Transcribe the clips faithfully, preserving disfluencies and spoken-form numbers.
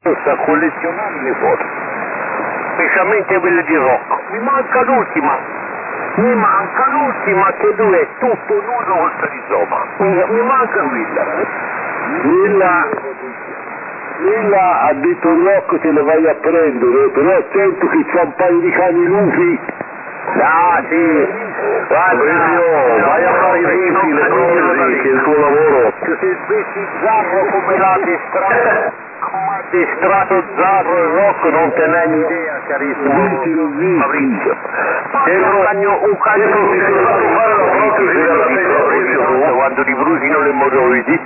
sta collezionando le foto, specialmente quelle di Rocco. Mi manca l'ultima, mi manca l'ultima che lui è tutto nudo col perizoma, mi, mi manca quella. Quella, quella ha detto Rocco te la vai a prendere, però attento che c'ha un paio di cani lupi. Ah sì, Fabrizio, vai a fare i riffi, le prove, che è il tuo lavoro. Se svesti Zarro come l'ha addestrato, come ha addestrato Zarro e Rocco non te ne hai idea, carissimo Fabrizio. Un cagno, un cagno che si è fatto fare la protesi della Fabrizio quando ti bruciano le emorroidi.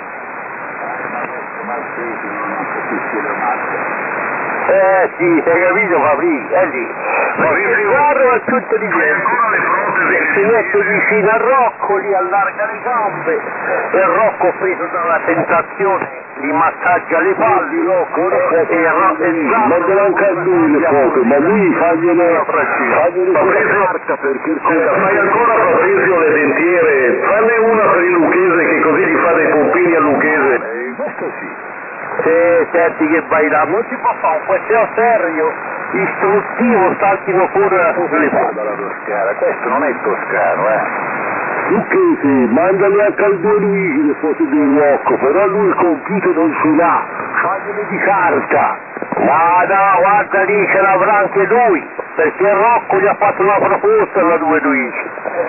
Eh sì, hai capito Fabrizio? Eh sì. Perché Zarro è più intelligente. Si mette vicino a Rocco, lì allarga le gambe e Rocco, preso dalla tentazione, gli massaggia le palle Rocco, e, e, e Zarro Ma te manca a lui le foto, ma lui fagliele fagliele con la carta perché fai ancora Fabrizio le dentiere, fanne una per il Lucchese che così gli fa dei pompini al Lucchese. questo sì. Se senti che vai là, non si può fare un questio serio, istruttivo, saltino fuori la le palle. La Toscana, questo non è toscano, eh. Lucchese, mandali anche al due Luigi le foto di Rocco, però lui il computer non ce l'ha, fagliele di carta. No, no, guarda lì ce l'avrà anche lui, perché Rocco gli ha fatto una proposta alla due Luigi.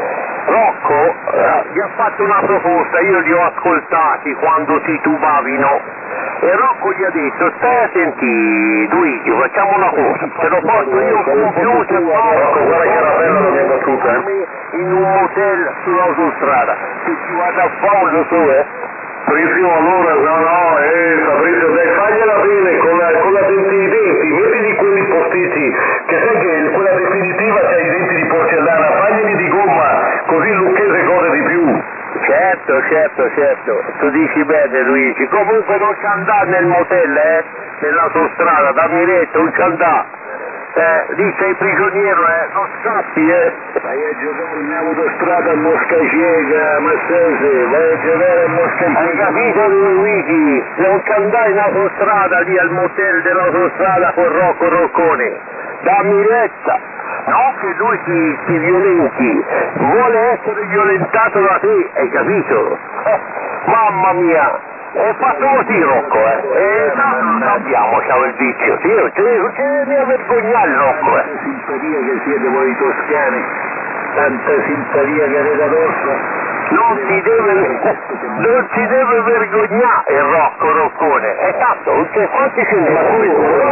Rocco eh, gli ha fatto una proposta, io li ho ascoltati quando titubavino. E Rocco gli ha detto, stai senti Luigi, facciamo una cosa, te lo porto io un computer, Rocco, guarda che era bella la mia battuta, eh? In un motel sull'autostrada, se ci vado a fondo su, eh? Fabrizio, allora, no, no, eh, Fabrizio, dai, fagliela bene con la, con la denti di denti, mettili quelli postiti, che sai che quella definitiva c'ha i denti di porcellana, faglieli di gomma, così il Lucchese gode di più. Certo, certo, certo, tu dici bene Luigi, comunque non ci andare nel motel, eh, nell'autostrada, dammi retta, non ci andare, eh, lì sei prigioniero, eh, non scappi, eh. Vai a giocare in autostrada a Mosca Cieca, Massese, vai a giocare a Mosca Cieca. Hai capito Luigi? Non ci andare in autostrada lì al motel dell'autostrada con Rocco Roccone, dammi retta. No, che lui ti, ti violenti, vuole essere violentato da te, hai capito? Eh, mamma mia, è fatto così Rocco, eh? E noi lo sappiamo, c'ha il vizio, sì, non ci devi vergognare Rocco, eh? Tanta simpatia che siete voi toscani, tanta simpatia che avete addosso. Non si deve, non si deve vergognare il Rocco Roccone, è tanto, non c'è quanti ce ne Ma tu,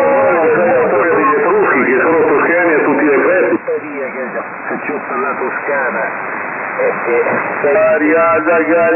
la storia degli Etruschi che sono toscani a tutti gli effetti. Se c'ho per la Toscana. Eh sì, Ariada,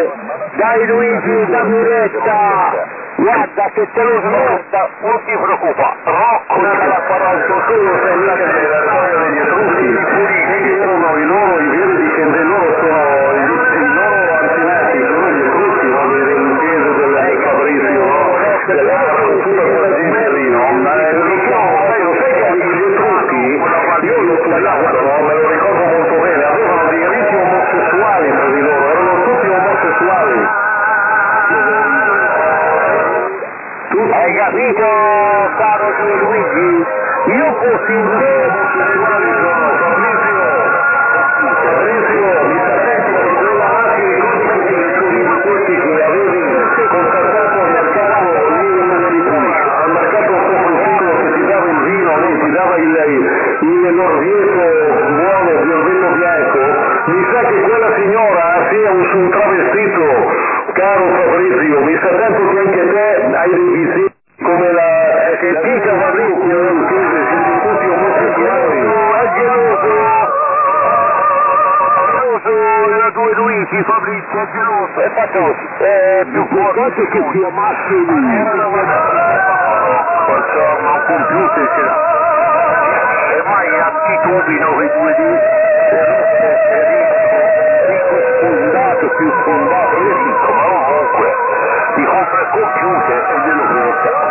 dai Luigi, dammi retta, guarda che te lo smerda, non ti preoccupa, Rocco ce la farà il suo solo, se la storia degli Etruschi, che erano i loro, i veri discendenti, loro sono i loro antenati, sono gli Etruschi, non le Lucchese del Fabrizio, no? Dell'Arco, tutta quella gente lì, no? Ma lo so, sai, lo sai che gli Etruschi, io l'ho studiato, no? Me lo ricordo molto bene, avevano dei riti omosessuali tra di loro, erano tutti omosessuali. Tu hai capito, caro Luigi? Io fossi in te, Fabrizio, mi sta sentendo di quella macchina di codici che avevi contattato al mercato lì al mercato frutticolo che ti dava il vino, lì ti dava il, il l'orvieto buono, l'orvieto bianco, mi sa che quella signora sia un, un travestito, caro Fabrizio, mi sa tanto che anche te hai dei vizi come la che dice Fabrizio, siete tutti omosessuali. è geloso, geloso da due Luigi, Fabrizio è geloso, è fatto così, è più forte che si ammazzi lui. Insomma, un computer ce l'ha. E mai attitudino quei due lì, dico sfondato, più sfondato, io dico, ma ovunque, ti compra il computer e glielo porta.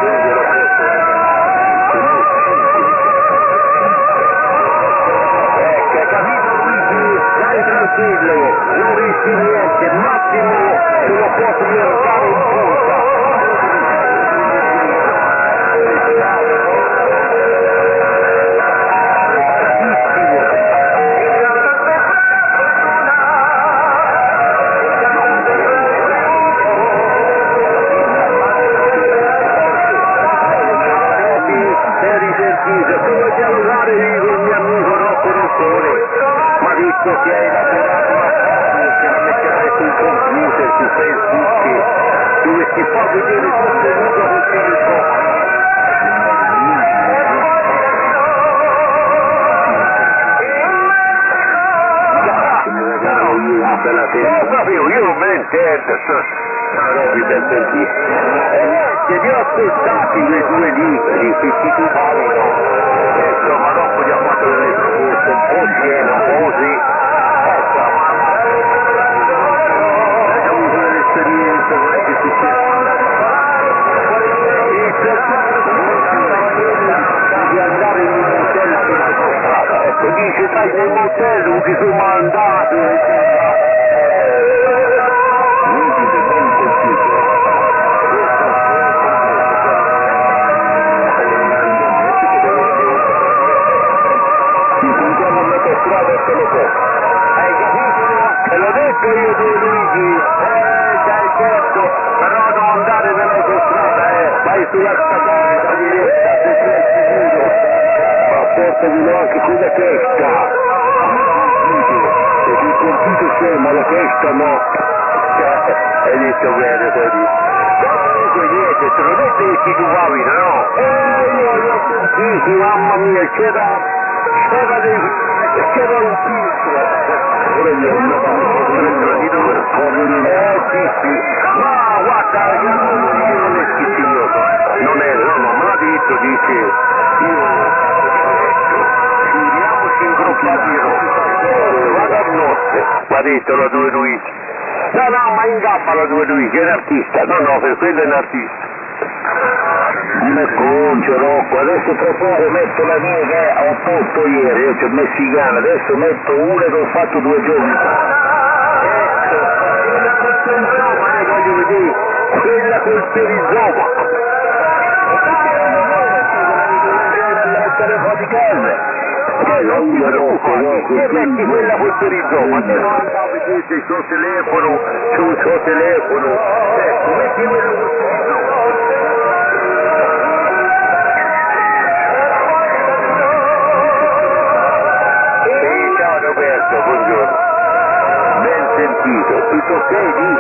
Ecco, hai capito Luigi? Stai tranquillo, non rischi niente, massimo te lo posso mercare in punta. per sentire. E niente, li ho ascoltati quei due libri, che si titolano, insomma, dopo gli ho fatto delle proposte un po' pieno, un po' così, ecco, ho avuto delle esperienze con le che si di andare in un hotel per l'autostrada, ecco, dice, sai, nel motel non ci sono andato, hai capito? Te l'ho detto io di Luigi, eh, dai certo, però devo andare nell'autostrada, eh, vai sulla statale, la diretta, se sei sicuro, ma portami anche con la testa, se il computer c'è, ma la testa no, hai detto bene, sei detto. Comunque niente, te l'ho detto che ti trovavi, no? Eh, io li ho sentiti, mamma mia, c'era, c'era dei... c'era un filtro, ora gli ho eh sì sì, ma guarda, io non è schifioso, non è, no, no, me l'ha detto, dice, io figuriamoci in groppati di roba, vado a notte, mi ha detto la due Luigi, no no, ma in gamba la due Luigi, è un artista, no no, per quello è un artista. Non è concio, Rocco, adesso tra poco metto la mia che ho posto ieri, io ci ho messo i cani, adesso metto una che ho fatto due giorni fa. Ecco, ma io voglio vedere quella col perizoma. Mettere un po' di calma. Eh, non ti preoccupare, che metti quella col perizoma, te lo andavo a vedere il suo telefono, sul suo telefono, ecco, metti quella col perizoma. Roberto, buongiorno, ben sentito, tutto ok lì?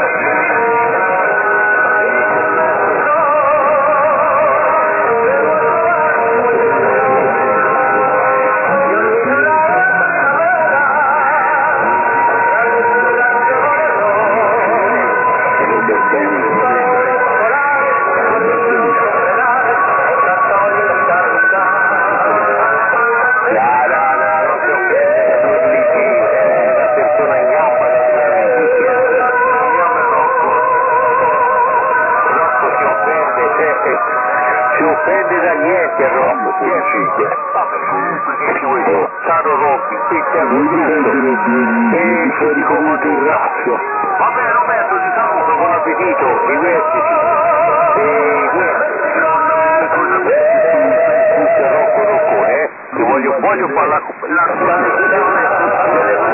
Si offende da niente Rocco, si è comunque che ci vuoi dire? Caro Rocchi, qui c'è un e fuori comunque il razzo. Vabbè Roberto, ti saluto, buon appetito, divertiti. E niente, Rocco Roccone, eh? Ti voglio, voglio fare la, la, la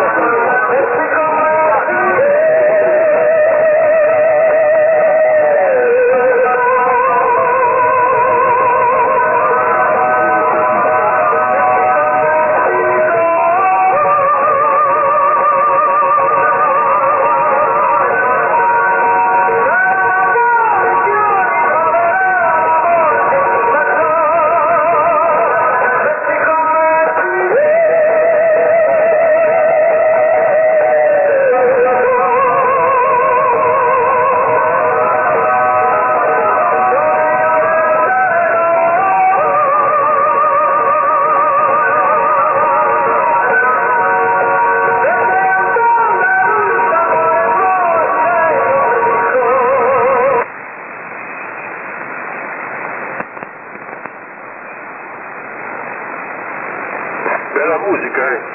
bella musica, eh?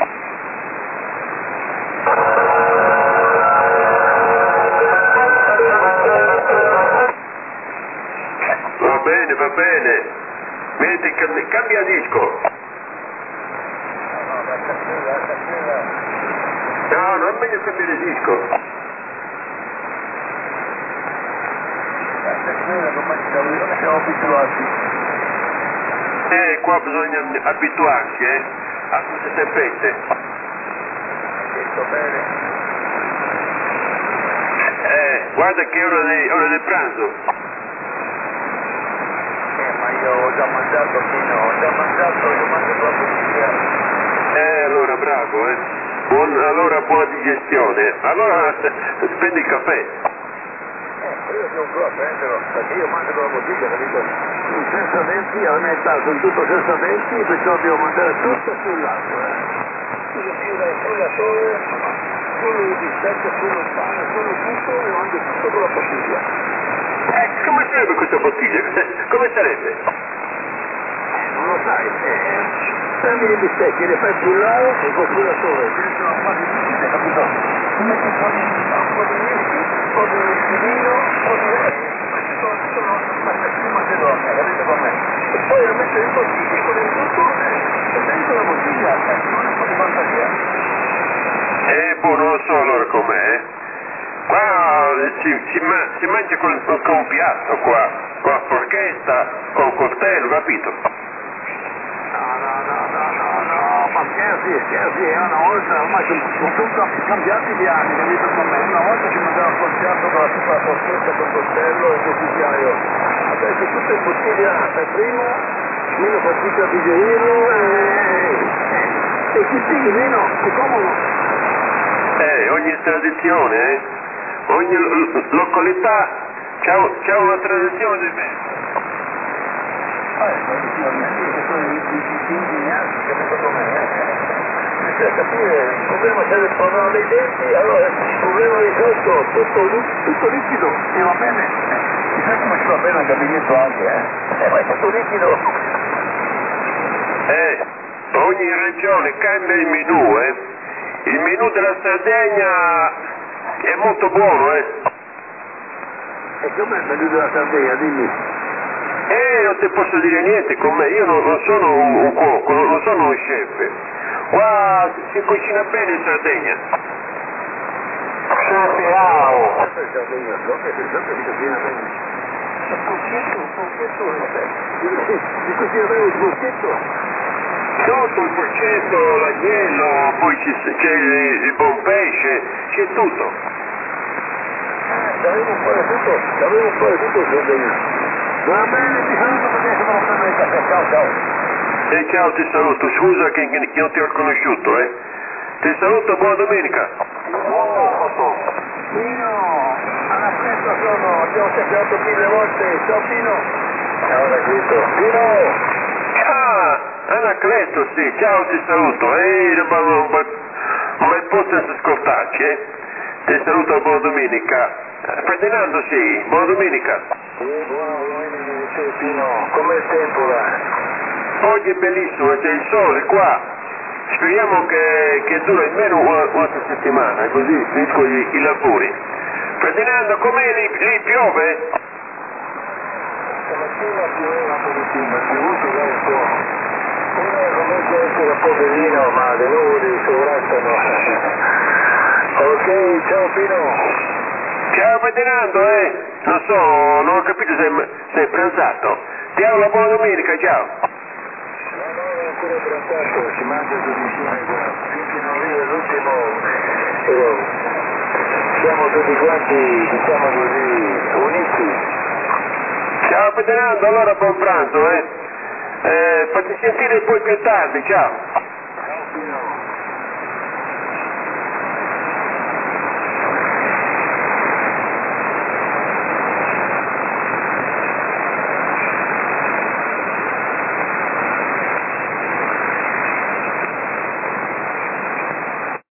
Va bene, va bene. Metti, cambia, cambia disco. No, non è meglio cambiare disco. Siamo abituati. Eh, qua bisogna abituarsi, eh? A queste tempeste. Detto bene. Eh, guarda che è ora, di, ora del pranzo. Eh, ma io ho già mangiato fino, ho già mangiato, io mangio proprio via. Eh, allora bravo, eh. Buon, allora buona digestione. Allora spendi il caffè. io sono qua a prenderlo, perché io mangio con la bottiglia, capito? Senza denti, a me sono tutto senza denti, perciò devo mandare tutto sull'altro, eh. Solo fila, solo sole, solo il bistecco, solo il pane, solo tutto, e mando tutto con la bottiglia. Eh, come sarebbe questa bottiglia? Come sarebbe? Non lo sai, eh, prendi i bistecchi, li fai pullare e poi pulla sole, dentro la fase di bistecca, capito? Ti metti un po' di un po' di whisky, un po' di vino, un po' di questi sono sono aspettative macedonia, capito con me? E poi lo metti in bottiglia, con il tutto e dentro la bottiglia, eh, non è un po' di fantasia. Eh, boh, non lo so allora com'è. Qua si, si, ma, si mangia con, con un piatto qua, con la forchetta, con un coltello, capito? No, no, no, no, no, no, ma scherzi, scherzi, è una volta, ormai sono, sono tutto cambiati gli anni, capito con me? Una volta si mangiava col piatto con la tutta la forchetta, col coltello e col cucchiaio. Adesso tutto in bottiglia, per prima, meno fatica a digerirlo e... e chi pigli meno, è comodo. Eh, ogni tradizione, eh? Ogni lo- località c'ha, c'ha una tradizione di me. Eh, effettivamente, che sono i indignati, capito com'è? Bisogna capire, il problema c'è il problema dei denti, allora il problema risolto, tutto, li- tutto liquido, e va bene. Mi sa come ci va bene al gabinetto anche, eh? Eh, ma è tutto liquido. Eh, ogni regione cambia il menù, eh? Il menù della Sardegna è molto buono, eh? E com'è il menù della Sardegna, dimmi? Eh, non ti posso dire niente con me, io non, non sono un, un cuoco, non, non sono un chef. Qua si cucina bene in Sardegna. Ciao! Questo è il Sardegna, so che si sa che si cucina bene. Il porchetto, il porchetto, si cucina bene il porchetto. Tutto, il porcetto, l'agnello, poi ci- c'è il, il buon pesce, c'è tutto. C'avevo un po' di tutto, c'avevo un po' di tutto il Sardegna. Va bene, ti saluto perché sono a prendere il caffè, ciao ciao. E ciao, ti saluto, scusa che, che non ti ho conosciuto, eh. Ti saluto, buona domenica. Oh, Pino, alla festa sono, abbiamo chiacchierato mille volte, ciao Pino. Ciao Anacleto. Pino! Ah, Anacleto, sì, ciao, ti saluto. Ehi, un bel, un bel, un bel po' senza ascoltarci, eh. Ti saluto, buona domenica. Eh, Ferdinando, sì, buona domenica. Sì, buona domenica, Pino. Com'è il tempo là? Oggi è bellissimo, c'è il sole qua. Speriamo che, che dura almeno una, un'altra settimana, così finisco i, i lavori. Ferdinando, com'è lì, lì piove? Stamattina pioveva un pochettino, è piovuto da un po'. Ora comincia a essere un po' bellino, ma le nuvole sovrattano. Ok, ciao Pino. Ciao Ferdinando, eh? Non so, non ho capito se sei pranzato. Ti auguro una buona domenica, ciao. No, no, non è ancora pranzato, si mangia tutti insieme qua. Finché non arriva l'ultimo, eh, siamo tutti quanti, diciamo così, uniti. Ciao Ferdinando, allora buon pranzo, eh? eh fatti sentire poi più tardi, ciao.